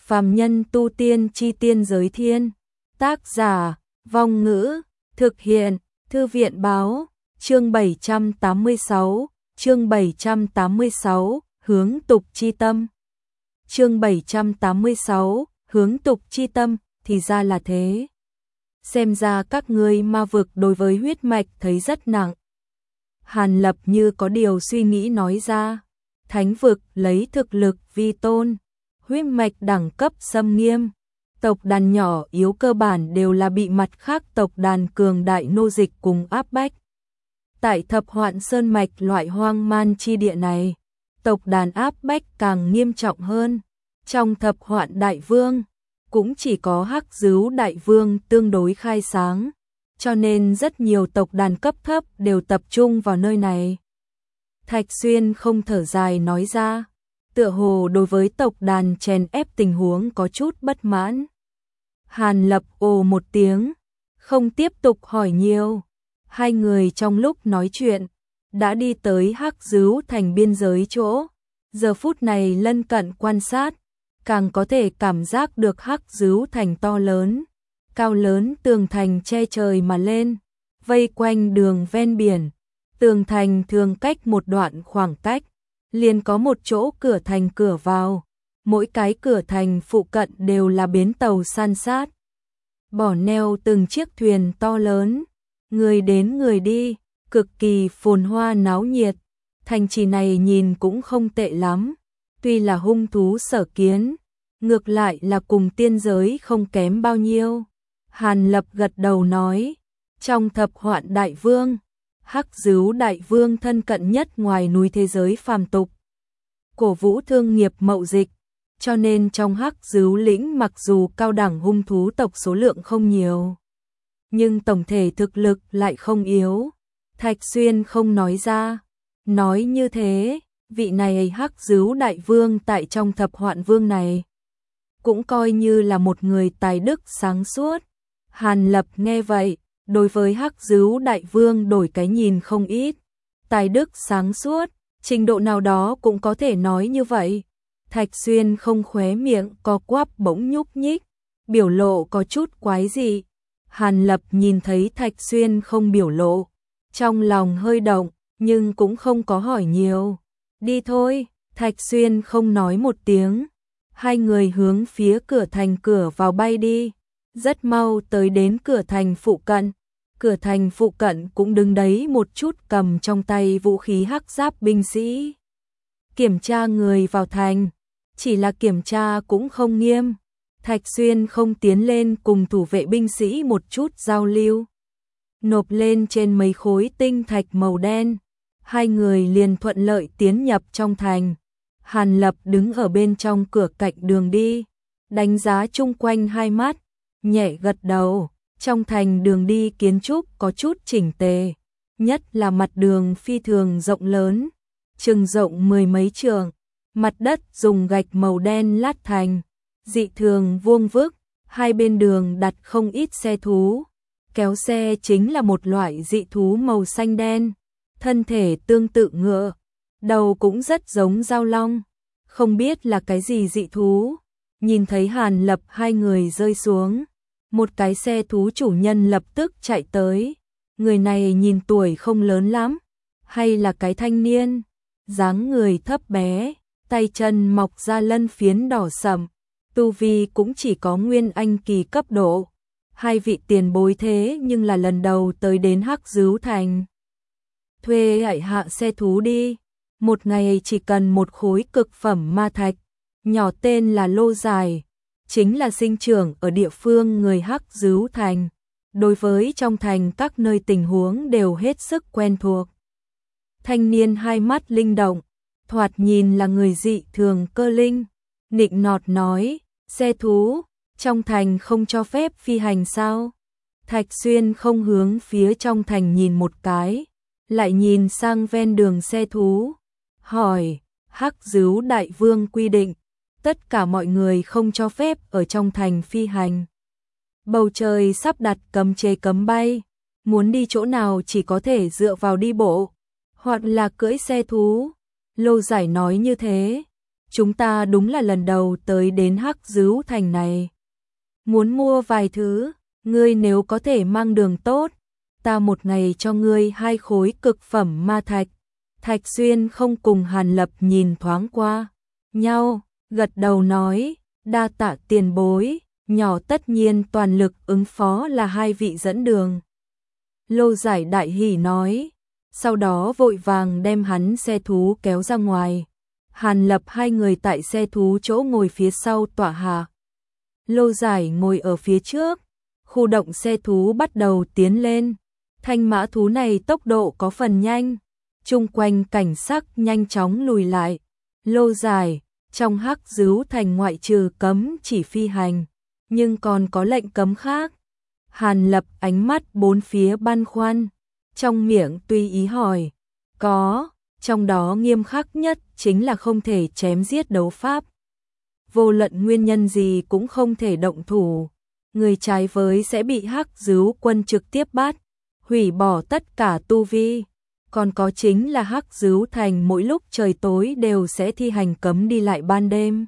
Phàm nhân tu tiên chi tiên giới thiên. Tác giả, Vong Ngữ, thực hiện, Thư viện báo, chương 786, chương 786, hướng tục chi tâm. Chương 786, hướng tục chi tâm, thì ra là thế. Xem ra các ngươi ma vực đối với huyết mạch thấy rất nặng. Hàn Lập như có điều suy nghĩ nói ra, thánh vực lấy thực lực vi tôn, huyết mạch đẳng cấp xâm nghiêm, tộc đàn nhỏ yếu cơ bản đều là bị mặt khác tộc đàn cường đại nô dịch cùng áp bách. Tại Thập Hoạn Sơn mạch loại hoang man chi địa này, tộc đàn áp bách càng nghiêm trọng hơn. Trong Thập Hoạn Đại Vương, cũng chỉ có Hắc Dứu Đại Vương tương đối khai sáng, cho nên rất nhiều tộc đàn cấp thấp đều tập trung vào nơi này. Thạch Xuyên không thở dài nói ra, tựa hồ đối với tộc đàn chèn ép tình huống có chút bất mãn. Hàn Lập ồ một tiếng, không tiếp tục hỏi nhiều. Hai người trong lúc nói chuyện, đã đi tới Hắc Dứu thành biên giới chỗ. Giờ phút này lân cận quan sát, càng có thể cảm giác được Hắc Dứu thành to lớn, cao lớn tường thành che trời mà lên, vây quanh đường ven biển. Tường thành thường cách một đoạn khoảng cách, liền có một chỗ cửa thành cửa vào. Mỗi cái cửa thành phụ cận đều là bến tàu san sát, bỏ neo từng chiếc thuyền to lớn, người đến người đi, cực kỳ phồn hoa náo nhiệt. Thành trì này nhìn cũng không tệ lắm, tuy là hung thú sở kiến, ngược lại là cùng tiên giới không kém bao nhiêu. Hàn Lập gật đầu nói, trong Thập Hoạn Đại Vương, Hắc Dứu Đại Vương thân cận nhất ngoài núi thế giới phàm tục, cổ vũ thương nghiệp mậu dịch, cho nên trong Hắc Dứu lĩnh mặc dù cao đẳng hung thú tộc số lượng không nhiều, nhưng tổng thể thực lực lại không yếu. Thạch Xuyên không nói ra, nói như thế, vị này Hắc Dứu Đại Vương tại trong Thập Hoạn Vương này, cũng coi như là một người tài đức sáng suốt. Hàn Lập nghe vậy, đối với Hắc Dứu Đại Vương đổi cái nhìn không ít. Tài đức sáng suốt, trình độ nào đó cũng có thể nói như vậy. Thạch Xuyên không khóe miệng co quắp bỗng nhúc nhích, biểu lộ có chút quái dị. Hàn Lập nhìn thấy Thạch Xuyên không biểu lộ, trong lòng hơi động, nhưng cũng không có hỏi nhiều. Đi thôi, Thạch Xuyên không nói một tiếng. Hai người hướng phía cửa thành cửa vào bay đi, rất mau tới đến cửa thành phụ cận. Cửa thành phụ cận cũng đứng đấy một chút cầm trong tay vũ khí hắc giáp binh sĩ. Kiểm tra người vào thành, chỉ là kiểm tra cũng không nghiêm. Thạch Xuyên không tiến lên cùng thủ vệ binh sĩ một chút giao lưu. Nộp lên trên mấy khối tinh thạch màu đen, hai người liền thuận lợi tiến nhập trong thành. Hàn Lập đứng ở bên trong cửa cạnh đường đi, đánh giá chung quanh hai mắt, nhẹ gật đầu. Trong thành đường đi kiến trúc có chút chỉnh tề, nhất là mặt đường phi thường rộng lớn, chừng rộng mười mấy trượng, mặt đất dùng gạch màu đen lát thành, dị thường vuông vức, hai bên đường đặt không ít xe thú. Kéo xe chính là một loại dị thú màu xanh đen, thân thể tương tự ngựa, đầu cũng rất giống dao long, không biết là cái gì dị thú. Nhìn thấy Hàn Lập hai người rơi xuống, một cái xe thú chủ nhân lập tức chạy tới. Người này nhìn tuổi không lớn lắm, hay là cái thanh niên, dáng người thấp bé, tay chân mọc ra lân phiến đỏ sẫm, tu vi cũng chỉ có nguyên anh kỳ cấp độ. Hai vị tiền bối thế nhưng là lần đầu tới đến Hắc Dứu thành. Thuê hãy hạ xe thú đi, một ngày chỉ cần một khối cực phẩm ma thạch, nhỏ tên là Lô Dài, chính là sinh trưởng ở địa phương người Hắc Dứu thành, đối với trong thành các nơi tình huống đều hết sức quen thuộc. Thanh niên hai mắt linh động, thoạt nhìn là người dị thường cơ linh, nịnh nọt nói, xe thú, trong thành không cho phép phi hành sao? Thạch Xuyên không hướng phía trong thành nhìn một cái, lại nhìn sang ven đường xe thú, hỏi, Hắc Dứu Đại Vương quy định, tất cả mọi người không cho phép ở trong thành phi hành. Bầu trời sắp đặt cấm chế cấm bay, muốn đi chỗ nào chỉ có thể dựa vào đi bộ, hoặc là cưỡi xe thú. Lô Giải nói như thế, chúng ta đúng là lần đầu tới đến Hắc Dứu Thành này. Muốn mua vài thứ, ngươi nếu có thể mang đường tốt, ta một ngày cho ngươi 2 khối cực phẩm ma thạch. Thạch Xuyên không cùng Hàn Lập nhìn thoáng qua nhau, gật đầu nói, đa tạ tiền bối, nhỏ tất nhiên toàn lực ứng phó là 2 vị dẫn đường. Lô Giải đại hỉ nói, sau đó vội vàng đem hắn xe thú kéo ra ngoài. Hàn Lập 2 người tại xe thú chỗ ngồi phía sau tọa hạ. Lô Giải ngồi ở phía trước, khu động xe thú bắt đầu tiến lên. Thanh mã thú này tốc độ có phần nhanh, chung quanh cảnh sắc nhanh chóng lùi lại. Lô Giải, trong Hắc Dứu Thành ngoại trừ cấm chỉ phi hành, nhưng còn có lệnh cấm khác. Hàn Lập ánh mắt bốn phía băn khoăn, trong miệng tùy ý hỏi, có, trong đó nghiêm khắc nhất chính là không thể chém giết đấu pháp. Vô luận nguyên nhân gì cũng không thể động thủ, người trái với sẽ bị Hắc Dứu quân trực tiếp bắt, hủy bỏ tất cả tu vi. Còn có chính là Hắc Dứu Thành mỗi lúc trời tối đều sẽ thi hành cấm đi lại ban đêm.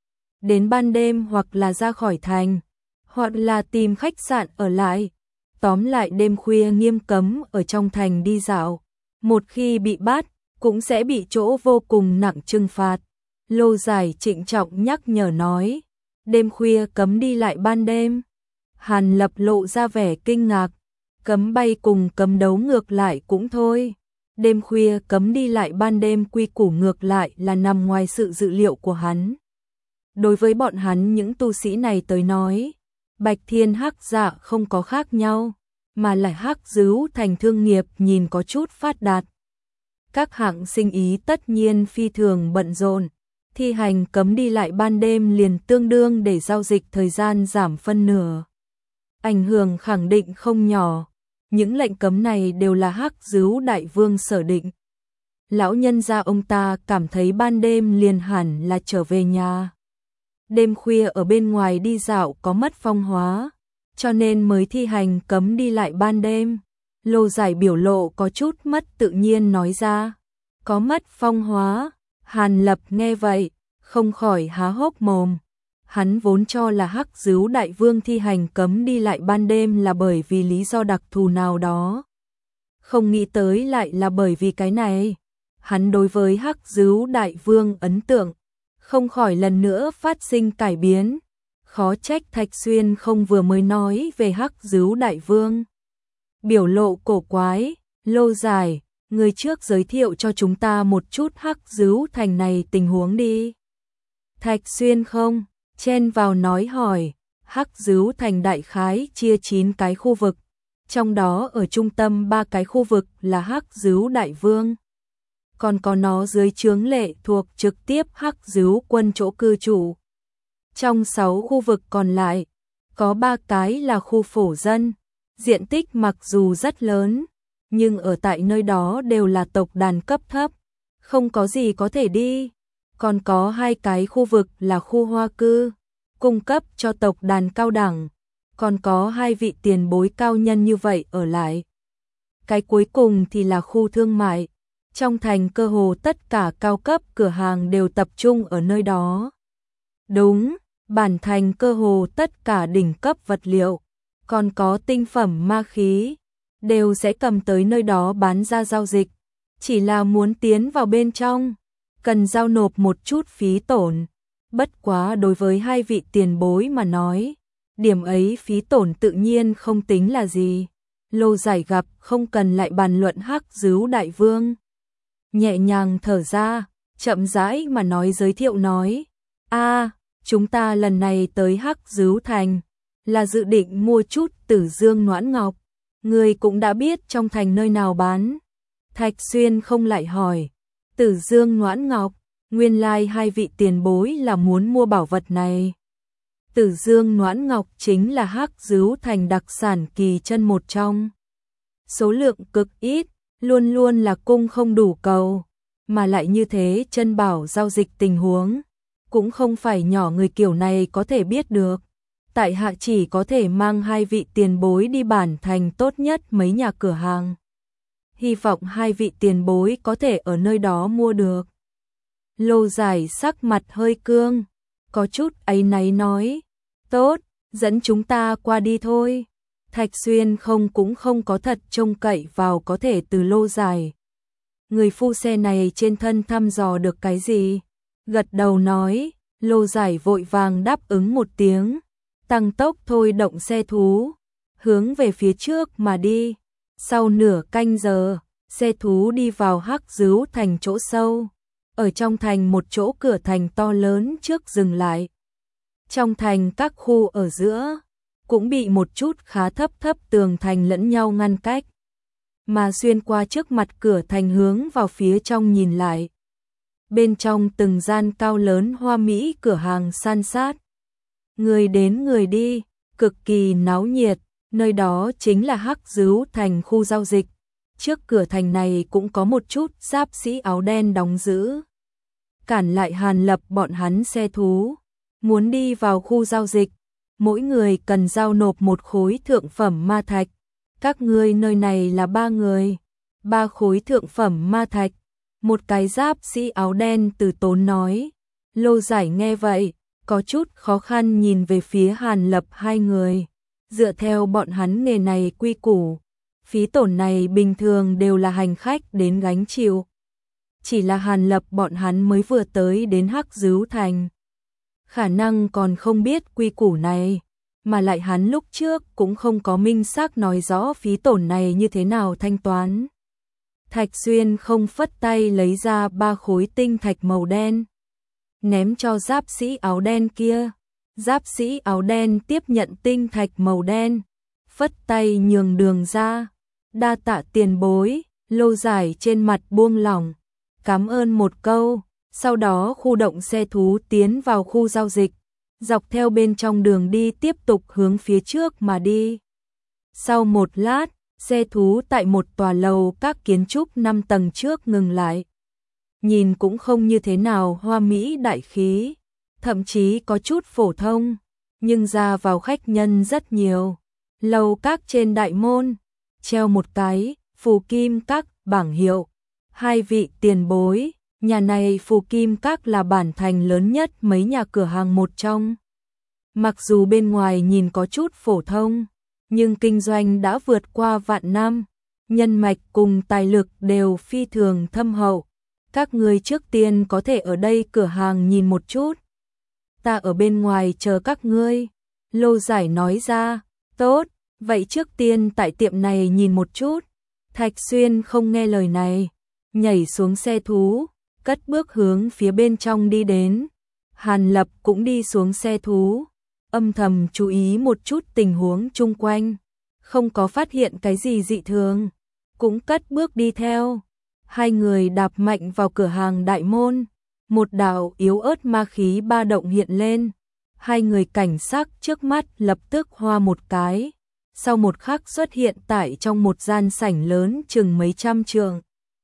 Đến ban đêm hoặc là ra khỏi thành, hoặc là tìm khách sạn ở lại. Tóm lại đêm khuya nghiêm cấm ở trong thành đi dạo. Một khi bị bắt, cũng sẽ bị chỗ vô cùng nặng trừng phạt. Lô Giải trịnh trọng nhắc nhở nói, đêm khuya cấm đi lại ban đêm. Hàn Lập lộ ra vẻ kinh ngạc, cấm bay cùng cấm đấu ngược lại cũng thôi. Đêm khuya cấm đi lại ban đêm quy củ ngược lại là nằm ngoài sự dự liệu của hắn. Đối với bọn hắn những tu sĩ này tới nói, Bạch Thiên Hắc Dạ không có khác nhau, mà lại Hắc Dứu Thành thương nghiệp nhìn có chút phát đạt. Các hạng sinh ý tất nhiên phi thường bận rộn, thi hành cấm đi lại ban đêm liền tương đương để giao dịch thời gian giảm phân nửa. Ảnh hưởng khẳng định không nhỏ. Những lệnh cấm này đều là Hắc Dứu Đại Vương sở định. Lão nhân gia ông ta cảm thấy ban đêm liền hẳn là trở về nhà. Đêm khuya ở bên ngoài đi dạo có mất phong hóa, cho nên mới thi hành cấm đi lại ban đêm. Lô Giải biểu lộ có chút mất tự nhiên nói ra. Có mất phong hóa, Hàn Lập nghe vậy, không khỏi há hốc mồm. Hắn vốn cho là Hắc Dứu Đại Vương thi hành cấm đi lại ban đêm là bởi vì lý do đặc thù nào đó. Không nghĩ tới lại là bởi vì cái này. Hắn đối với Hắc Dứu Đại Vương ấn tượng, không khỏi lần nữa phát sinh cải biến. Khó trách Thạch Xuyên không vừa mới nói về Hắc Dứu Đại Vương. Biểu lộ cổ quái, Lô Giải, người trước giới thiệu cho chúng ta một chút Hắc Dứu Thành này tình huống đi. Thạch Xuyên không chen vào nói hỏi, Hắc Dứu Thành đại khái chia 9 cái khu vực, trong đó ở trung tâm 3 cái khu vực là Hắc Dứu Đại Vương. Còn có nó dưới trướng lệ thuộc trực tiếp Hắc Dứu quân chỗ cư trụ. Trong 6 khu vực còn lại, có 3 cái là khu phổ dân, diện tích mặc dù rất lớn, nhưng ở tại nơi đó đều là tộc đàn cấp thấp, không có gì có thể đi. Còn có 2 cái khu vực là khu hoa cư, cung cấp cho tộc đàn cao đẳng, còn có 2 vị tiền bối cao nhân như vậy ở lại. Cái cuối cùng thì là khu thương mại, trong thành cơ hồ tất cả cao cấp cửa hàng đều tập trung ở nơi đó. Đúng, bản thành cơ hồ tất cả đỉnh cấp vật liệu, còn có tinh phẩm ma khí, đều sẽ cầm tới nơi đó bán ra giao dịch, chỉ là muốn tiến vào bên trong cần giao nộp một chút phí tổn. Bất quá đối với 2 vị tiền bối mà nói, điểm ấy phí tổn tự nhiên không tính là gì. Lô Giải gặp không cần lại bàn luận Hắc Dứu Đại Vương. Nhẹ nhàng thở ra, chậm rãi mà nói giới thiệu nói, chúng ta lần này tới Hắc Dứu Thành, là dự định mua chút Tử Dương Noãn Ngọc. Người cũng đã biết trong thành nơi nào bán. Thạch Xuyên không lại hỏi, Tử Dương Noãn Ngọc, nguyên lai 2 vị tiền bối là muốn mua bảo vật này. Tử Dương Noãn Ngọc chính là Hắc Dứu Thành đặc sản kỳ chân một trong. Số lượng cực ít, luôn luôn là cung không đủ cầu, mà lại như thế chân bảo giao dịch tình huống, cũng không phải nhỏ người kiểu này có thể biết được. Tại hạ chỉ có thể mang 2 vị tiền bối đi bản thành tốt nhất mấy nhà cửa hàng. Hy vọng 2 vị tiền bối có thể ở nơi đó mua được. Lô Giải sắc mặt hơi cương, có chút áy náy nói, tốt, dẫn chúng ta qua đi thôi. Thạch Xuyên cũng không có thật trông cậy vào có thể từ Lô Giải. Người phu xe này trên thân thăm dò được cái gì? Gật đầu nói, Lô Giải vội vàng đáp ứng một tiếng, tăng tốc thôi động xe thú, hướng về phía trước mà đi. Sau nửa canh giờ, xe thú đi vào Hắc Dứu thành chỗ sâu. Ở trong thành một chỗ cửa thành to lớn trước dừng lại. Trong thành các khu ở giữa cũng bị một chút khá thấp tường thành lẫn nhau ngăn cách. Mà xuyên qua trước mặt cửa thành hướng vào phía trong nhìn lại. Bên trong từng gian cao lớn hoa mỹ cửa hàng san sát. Người đến người đi, cực kỳ náo nhiệt, nơi đó chính là Hắc Dứu thành khu giao dịch. Trước cửa thành này cũng có một chút giáp sĩ áo đen đóng giữ. Cản lại Hàn Lập bọn hắn xe thú. Muốn đi vào khu giao dịch, mỗi người cần giao nộp một khối thượng phẩm ma thạch. Các ngươi nơi này là 3 người, 3 khối thượng phẩm ma thạch. Một cái giáp sĩ áo đen từ tốn nói. Lô Giải nghe vậy, có chút khó khăn nhìn về phía Hàn Lập hai người. Dựa theo bọn hắn nghề này quy củ, phí tổn này bình thường đều là hành khách đến gánh chịu. Chỉ là Hàn Lập bọn hắn mới vừa tới đến Hắc Dứu thành. Khả năng còn không biết quy củ này, mà lại hắn lúc trước cũng không có minh xác nói rõ phí tổn này như thế nào thanh toán. Thạch Xuyên không phất tay lấy ra 3 khối tinh thạch màu đen, ném cho giáp sĩ áo đen kia. Giáp sĩ áo đen tiếp nhận tinh thạch màu đen, phất tay nhường đường ra. Đa tạ tiền bối. Lô Giải trên mặt buông lỏng, cảm ơn một câu. Sau đó khu động xe thú tiến vào khu giao dịch, dọc theo bên trong đường đi tiếp tục hướng phía trước mà đi. Sau một lát, xe thú tại một tòa lầu các kiến trúc 5 tầng trước ngừng lại. Nhìn cũng không như thế nào hoa mỹ đại khí, thậm chí có chút phổ thông, nhưng ra vào khách nhân rất nhiều. Lầu các trên đại môn treo một cái phù kim các bảng hiệu. 2 vị tiền bối, nhà này phù kim các là bản thành lớn nhất mấy nhà cửa hàng một trong. Mặc dù bên ngoài nhìn có chút phổ thông, nhưng kinh doanh đã vượt qua vạn năm, nhân mạch cùng tài lực đều phi thường thâm hậu. Các người trước tiên có thể ở đây cửa hàng nhìn một chút. Ta ở bên ngoài chờ các ngươi. Lô Giải nói ra, tốt, vậy trước tiên tại tiệm này nhìn một chút. Thạch Xuyên không nghe lời này, nhảy xuống xe thú, cất bước hướng phía bên trong đi đến. Hàn Lập cũng đi xuống xe thú, âm thầm chú ý một chút tình huống chung quanh, không có phát hiện cái gì dị thường, cũng cất bước đi theo. Hai người đạp mạnh vào cửa hàng đại môn, một đạo yếu ớt ma khí ba động hiện lên. Hai người cảnh sắc trước mắt lập tức hoa một cái, sau một khắc xuất hiện tại trong một gian sảnh lớn chừng mấy trăm trượng.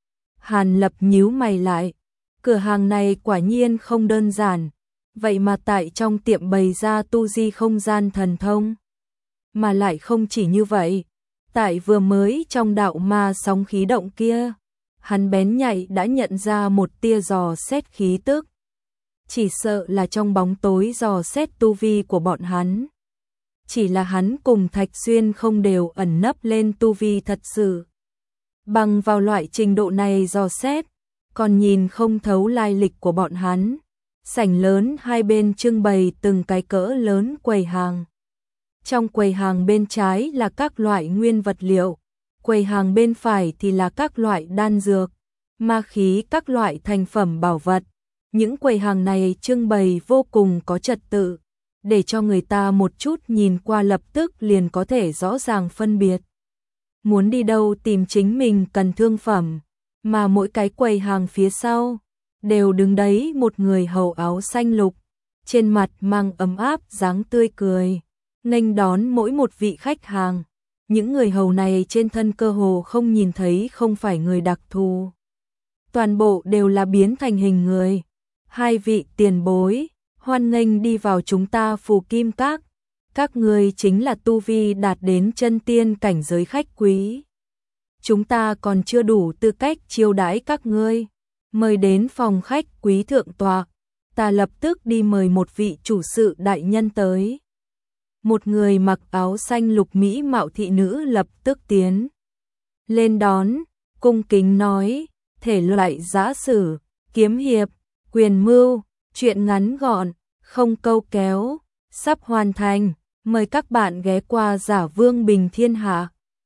Hàn Lập nhíu mày lại, cửa hàng này quả nhiên không đơn giản, vậy mà tại trong tiệm bày ra tu di không gian thần thông. Mà lại không chỉ như vậy, tại vừa mới trong đạo ma sóng khí động kia, hắn bén nhạy đã nhận ra một tia dò xét khí tức. Chỉ sợ là trong bóng tối dò xét tu vi của bọn hắn. Chỉ là hắn cùng Thạch Xuyên không đều ẩn nấp lên tu vi thật sự. Bằng vào loại trình độ này dò xét, còn nhìn không thấu lai lịch của bọn hắn. Sảnh lớn hai bên trưng bày từng cái cỡ lớn quầy hàng. Trong quầy hàng bên trái là các loại nguyên vật liệu, quầy hàng bên phải thì là các loại đan dược, ma khí, các loại thành phẩm bảo vật. Những quầy hàng này trưng bày vô cùng có trật tự, để cho người ta một chút nhìn qua lập tức liền có thể rõ ràng phân biệt. Muốn đi đâu tìm chính mình cần thương phẩm, mà mỗi cái quầy hàng phía sau đều đứng đấy một người hầu áo xanh lục, trên mặt mang ấm áp dáng tươi cười, nghênh đón mỗi một vị khách hàng. Những người hầu này trên thân cơ hồ không nhìn thấy không phải người đặc thù, toàn bộ đều là biến thành hình người. Hai vị tiền bối, hoan nghênh đi vào chúng ta Phù Kim Các. Các ngươi chính là tu vi đạt đến chân tiên cảnh giới khách quý. Chúng ta còn chưa đủ tư cách chiêu đãi các ngươi. Mời đến phòng khách quý thượng tọa. Ta lập tức đi mời một vị chủ sự đại nhân tới. Một người mặc áo xanh lục mỹ mạo thị nữ lập tức tiến lên đón, cung kính nói, thể loại giã sử, kiếm hiệp, quyền mưu, truyện ngắn gọn, không câu kéo, sắp hoàn thành, mời các bạn ghé qua Giả Vương Bình Thiên Hạ.